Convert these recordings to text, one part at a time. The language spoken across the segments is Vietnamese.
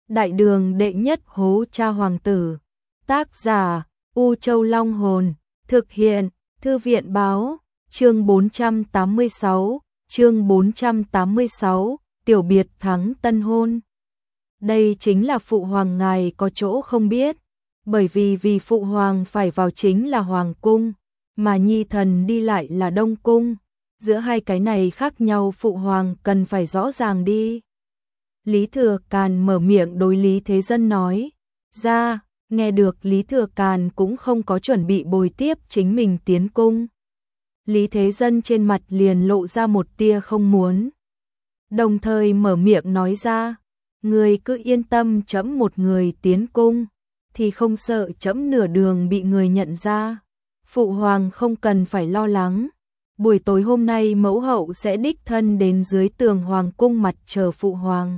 Đại đường đệ nhất hố cha hoàng tử. Tác giả U Châu Long Hồn. Thực hiện Thư viện báo. Chương 486, tiểu biệt thắng tân hôn. Đây chính là phụ hoàng ngài có chỗ không biết, bởi vì phụ hoàng phải vào chính là hoàng cung, mà nhi thần đi lại là đông cung, giữa hai cái này khác nhau, phụ hoàng cần phải rõ ràng đi. Lý Thừa Càn mở miệng đối Lý Thế Dân nói ra. Nghe được Lý Thừa Càn cũng không có chuẩn bị bồi tiếp chính mình tiến cung. Lý Thế Dân trên mặt liền lộ ra một tia không muốn, đồng thời mở miệng nói ra, người cứ yên tâm, trẫm một người tiến cung thì không sợ trẫm nửa đường bị người nhận ra. Phụ hoàng không cần phải lo lắng, buổi tối hôm nay mẫu hậu sẽ đích thân đến dưới tường hoàng cung mặt chờ phụ hoàng.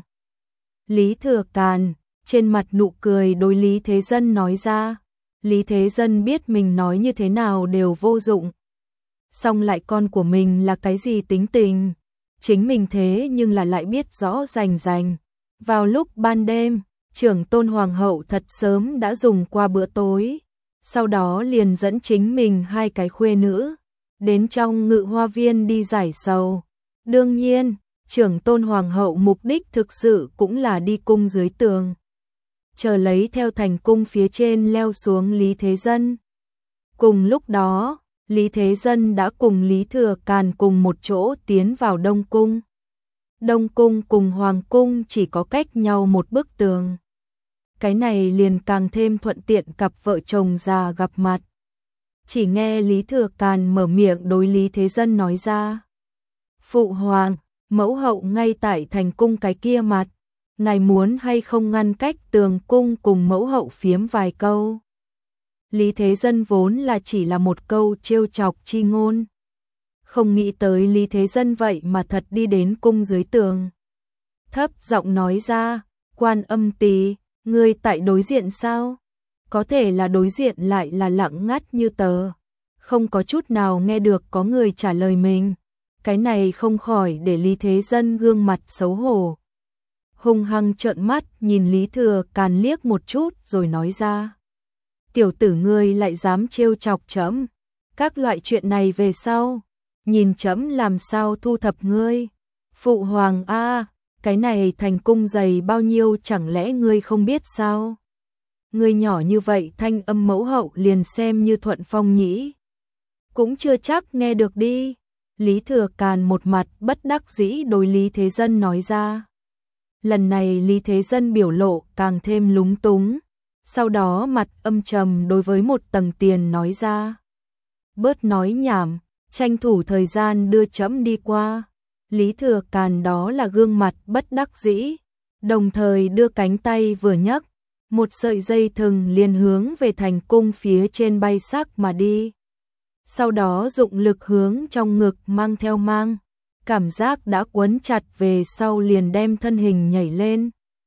Lý Thừa Càn trên mặt nụ cười đối Lý Thế Dân nói ra. Lý Thế Dân biết mình nói như thế nào đều vô dụng, song lại con của mình là cái gì tính tình, chính mình thế nhưng là lại biết rõ rành rành. Vào lúc ban đêm, trưởng tôn hoàng hậu thật sớm đã dùng qua bữa tối, sau đó liền dẫn chính mình hai cái khuê nữ đến trong Ngự Hoa Viên đi giải sầu. Đương nhiên, trưởng tôn hoàng hậu mục đích thực sự cũng là đi cung dưới tường, chờ lấy theo thành cung phía trên leo xuống Lý Thế Dân. Cùng lúc đó, Lý Thế Dân đã cùng Lý Thừa Càn cùng một chỗ tiến vào Đông Cung. Đông Cung cùng Hoàng Cung chỉ có cách nhau một bức tường. Cái này liền càng thêm thuận tiện cặp vợ chồng già gặp mặt. Chỉ nghe Lý Thừa Càn mở miệng đối Lý Thế Dân nói ra. Phụ hoàng, mẫu hậu ngay tại thành cung cái kia mặt, ngài muốn hay không ngăn cách tường cung cùng mẫu hậu phiếm vài câu. Lý Thế Dân vốn là chỉ là một câu trêu chọc chi ngôn, không nghĩ tới Lý Thế Dân vậy mà thật đi đến cung dưới tường. Thấp giọng nói ra, Quan Âm tỳ, ngươi tại đối diện sao? Có thể là đối diện lại là lặng ngắt như tờ, không có chút nào nghe được có người trả lời mình. Cái này không khỏi để Lý Thế Dân gương mặt xấu hổ, hung hăng trợn mắt nhìn Lý Thừa Càn liếc một chút rồi nói ra. Tiểu tử ngươi lại dám trêu chọc trẫm, các loại chuyện này về sau, nhìn trẫm làm sao thu thập ngươi. Phụ hoàng a, cái này thành cung dày bao nhiêu chẳng lẽ ngươi không biết sao? Ngươi nhỏ như vậy thanh âm mẫu hậu liền xem như thuận phong nhĩ cũng chưa chắc nghe được đi. Lý Thừa Càn một mặt bất đắc dĩ đối Lý Thế Dân nói ra. Lần này Lý Thế Dân biểu lộ càng thêm lúng túng, sau đó mặt âm trầm đối với một tầng tiền nói ra. Bớt nói nhảm, tranh thủ thời gian đưa trẫm đi qua. Lý Thừa Càn đó là gương mặt bất đắc dĩ, đồng thời đưa cánh tay vừa nhấc, một sợi dây thừng liền hướng về thành cung phía trên bay sắc mà đi. Sau đó dụng lực hướng trong ngực mang theo mang, cảm giác đã quấn chặt về sau liền đem thân hình nhảy lên.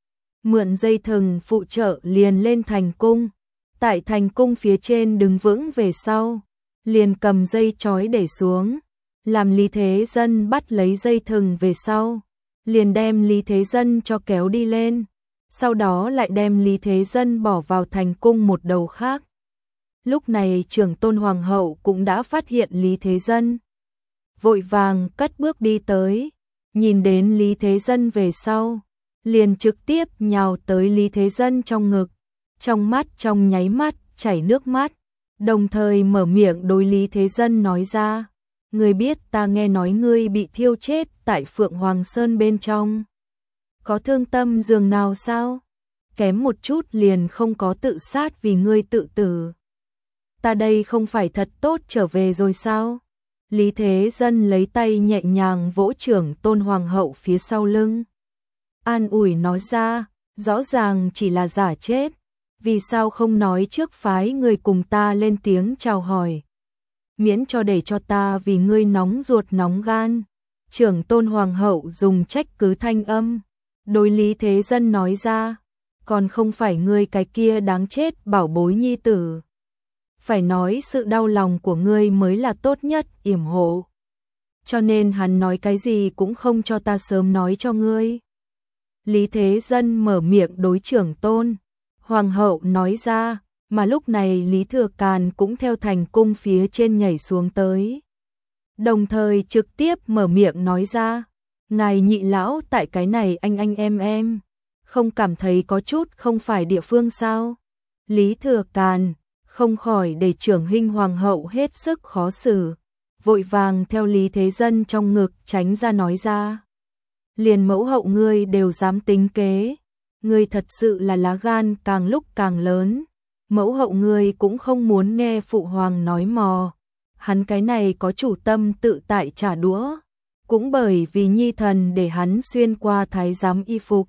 Mượn dây thừng phụ trợ liền lên thành cung, tại thành cung phía trên đứng vững về sau, liền cầm dây trói để xuống, làm Lý Thế Dân bắt lấy dây thừng về sau, liền đem Lý Thế Dân cho kéo đi lên, sau đó lại đem Lý Thế Dân bỏ vào thành cung một đầu khác. Lúc này trưởng tôn hoàng hậu cũng đã phát hiện Lý Thế Dân, vội vàng cất bước đi tới, nhìn đến Lý Thế Dân về sau, liền trực tiếp nhào tới Lý Thế Dân trong ngực, trong mắt trong nháy mắt chảy nước mắt, đồng thời mở miệng đối Lý Thế Dân nói ra, ngươi biết ta nghe nói ngươi bị thiêu chết tại Phượng Hoàng Sơn bên trong, có thương tâm giường nào sao? Kém một chút liền không có tự sát vì ngươi tự tử. Ta đây không phải thật tốt trở về rồi sao? Lý Thế Dân lấy tay nhẹ nhàng vỗ trưởng tôn hoàng hậu phía sau lưng, an ủi nói ra, rõ ràng chỉ là giả chết, vì sao không nói trước phái người cùng ta lên tiếng chào hỏi, miễn cho để cho ta vì ngươi nóng ruột nóng gan. Trưởng tôn hoàng hậu dùng trách cứ thanh âm đối Lý Thế Dân nói ra, còn không phải ngươi cái kia đáng chết bảo bối nhi tử, phải nói sự đau lòng của ngươi mới là tốt nhất yểm hộ, cho nên hắn nói cái gì cũng không cho ta sớm nói cho ngươi. Lý Thế Dân mở miệng đối Trưởng Tôn Hoàng hậu nói ra, mà lúc này Lý Thừa Càn cũng theo thành cung phía trên nhảy xuống tới. Đồng thời trực tiếp mở miệng nói ra, ngài nhị lão tại cái này anh em, không cảm thấy có chút không phải địa phương sao? Lý Thừa Càn không khỏi để trưởng huynh hoàng hậu hết sức khó xử, vội vàng theo Lý Thế Dân trong ngực tránh ra nói ra. Liền mẫu hậu ngươi đều dám tính kế, ngươi thật sự là lá gan càng lúc càng lớn, mẫu hậu ngươi cũng không muốn nghe phụ hoàng nói mò, hắn cái này có chủ tâm tự tại trả đũa, cũng bởi vì nhi thần để hắn xuyên qua thái giám y phục.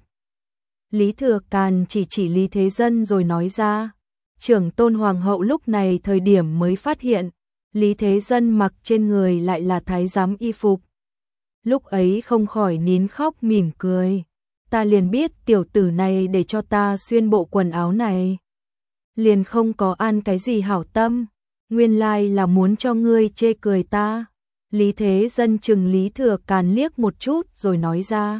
Lý Thừa Càn chỉ Lý Thế Dân rồi nói ra, Trưởng Tôn Hoàng hậu lúc này thời điểm mới phát hiện, Lý Thế Dân mặc trên người lại là thái giám y phục. Lúc ấy không khỏi nín khóc mỉm cười, ta liền biết tiểu tử này để cho ta xuyên bộ quần áo này. Liền không có ăn cái gì hảo tâm, nguyên lai là muốn cho ngươi chê cười ta. Lý Thế Dân chừng Lý Thừa Càn liếc một chút rồi nói ra.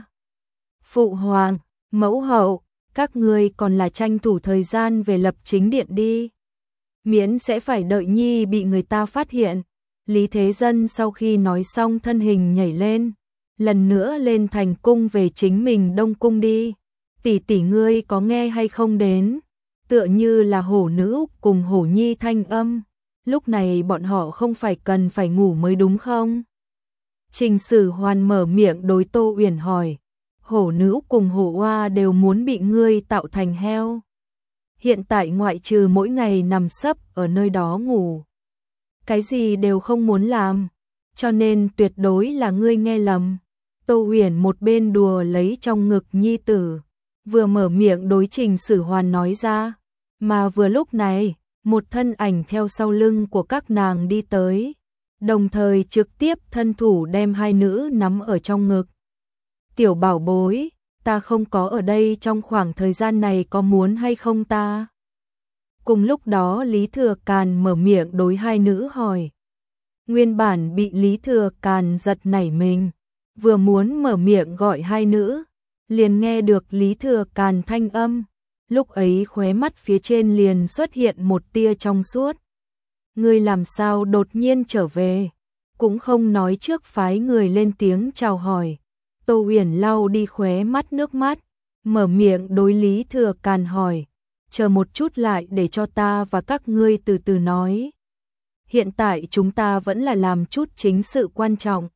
Phụ hoàng, mẫu hậu, các ngươi còn là tranh thủ thời gian về lập chính điện đi. Miễn sẽ phải đợi nhi bị người ta phát hiện. Lý Thế Dân sau khi nói xong thân hình nhảy lên, lần nữa lên thành cung về chính mình Đông Cung đi. Tỷ tỷ ngươi có nghe hay không đến? Tựa như là hổ nữ cùng hổ nhi thanh âm. Lúc này bọn họ không phải cần phải ngủ mới đúng không? Trình Sử Hoàn mở miệng đối Tô Uyển hỏi. Hổ nữ cùng hổ oa đều muốn bị ngươi tạo thành heo. Hiện tại ngoại trừ mỗi ngày nằm sấp ở nơi đó ngủ, cái gì đều không muốn làm, cho nên tuyệt đối là ngươi nghe lầm. Tô Uyển một bên đùa lấy trong ngực nhi tử, vừa mở miệng đối Trình Sử Hoàn nói ra, mà vừa lúc này, một thân ảnh theo sau lưng của các nàng đi tới, đồng thời trực tiếp thân thủ đem hai nữ nắm ở trong ngực. Tiểu bảo bối, ta không có ở đây trong khoảng thời gian này có muốn hay không ta? Cùng lúc đó Lý Thừa Càn mở miệng đối hai nữ hỏi. Nguyên bản bị Lý Thừa Càn giật nảy mình, vừa muốn mở miệng gọi hai nữ, liền nghe được Lý Thừa Càn thanh âm, lúc ấy khóe mắt phía trên liền xuất hiện một tia trong suốt. Ngươi làm sao đột nhiên trở về, cũng không nói trước phái người lên tiếng chào hỏi. Tô Uyển lau đi khóe mắt nước mắt, mở miệng đối Lý Thừa Càn hỏi, chờ một chút lại để cho ta và các ngươi từ từ nói. Hiện tại chúng ta vẫn là làm chút chính sự quan trọng.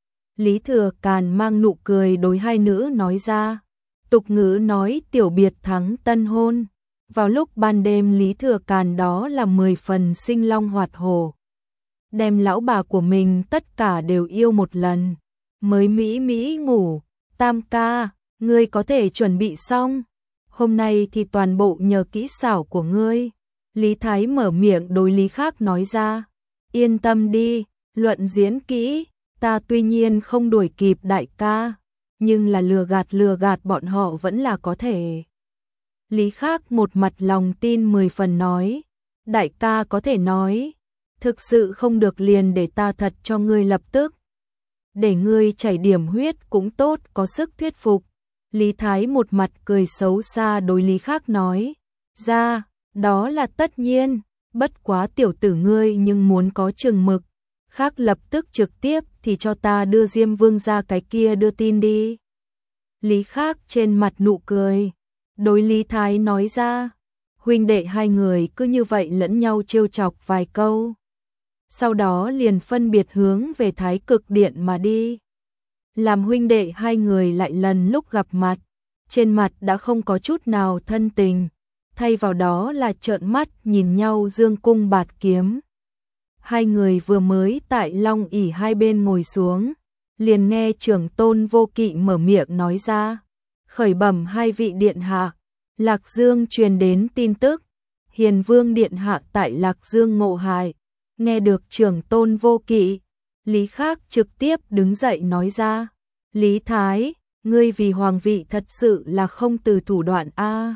Lý Thừa Càn mang nụ cười đối hai nữ nói ra, tục ngữ nói tiểu biệt thắng tân hôn. Vào lúc ban đêm Lý Thừa Càn đó là 10 phần sinh long hoạt hổ. Đem lão bà của mình tất cả đều yêu một lần. Mới mỹ ngủ, Tam ca, ngươi có thể chuẩn bị xong. Hôm nay thì toàn bộ nhờ kỹ xảo của ngươi. Lý Thái mở miệng đối Lý Khác nói ra. Yên tâm đi, luận diễn kỹ, ta tuy nhiên không đuổi kịp đại ca, nhưng là lừa gạt bọn họ vẫn là có thể. Lý Khác một mặt lòng tin 10 phần nói. Đại ca có thể nói, thực sự không được liền để ta thật cho ngươi lập tức. Để ngươi chảy điểm huyết cũng tốt, có sức thuyết phục. Lý Thái một mặt cười xấu xa đối Lý Khác nói. Ra, đó là tất nhiên, bất quá tiểu tử ngươi nhưng muốn có chừng mực. Khác lập tức trực tiếp thì cho ta đưa Diêm Vương ra cái kia đưa tin đi. Lý Khác trên mặt nụ cười, đối Lý Thái nói ra. Huynh đệ hai người cứ như vậy lẫn nhau trêu chọc vài câu. Sau đó liền phân biệt hướng về Thái Cực Điện mà đi. Làm huynh đệ hai người lại lần lúc gặp mặt, trên mặt đã không có chút nào thân tình, thay vào đó là trợn mắt nhìn nhau dương cung bạt kiếm. Hai người vừa mới tại long ỷ hai bên ngồi xuống, liền nghe Trưởng Tôn Vô Kỵ mở miệng nói ra, khởi bẩm hai vị điện hạ, Lạc Dương truyền đến tin tức, Hiền Vương điện hạ tại Lạc Dương ngộ hại. Nghe được Trưởng Tôn Vô Kỵ, Lý Khác trực tiếp đứng dậy nói ra, Lý Thái, ngươi vì hoàng vị thật sự là không từ thủ đoạn a.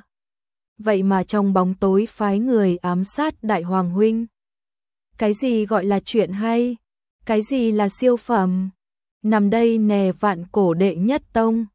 Vậy mà trong bóng tối phái người ám sát đại hoàng huynh. Cái gì gọi là chuyện hay? Cái gì là siêu phẩm? Nằm đây nè vạn cổ đệ nhất tông,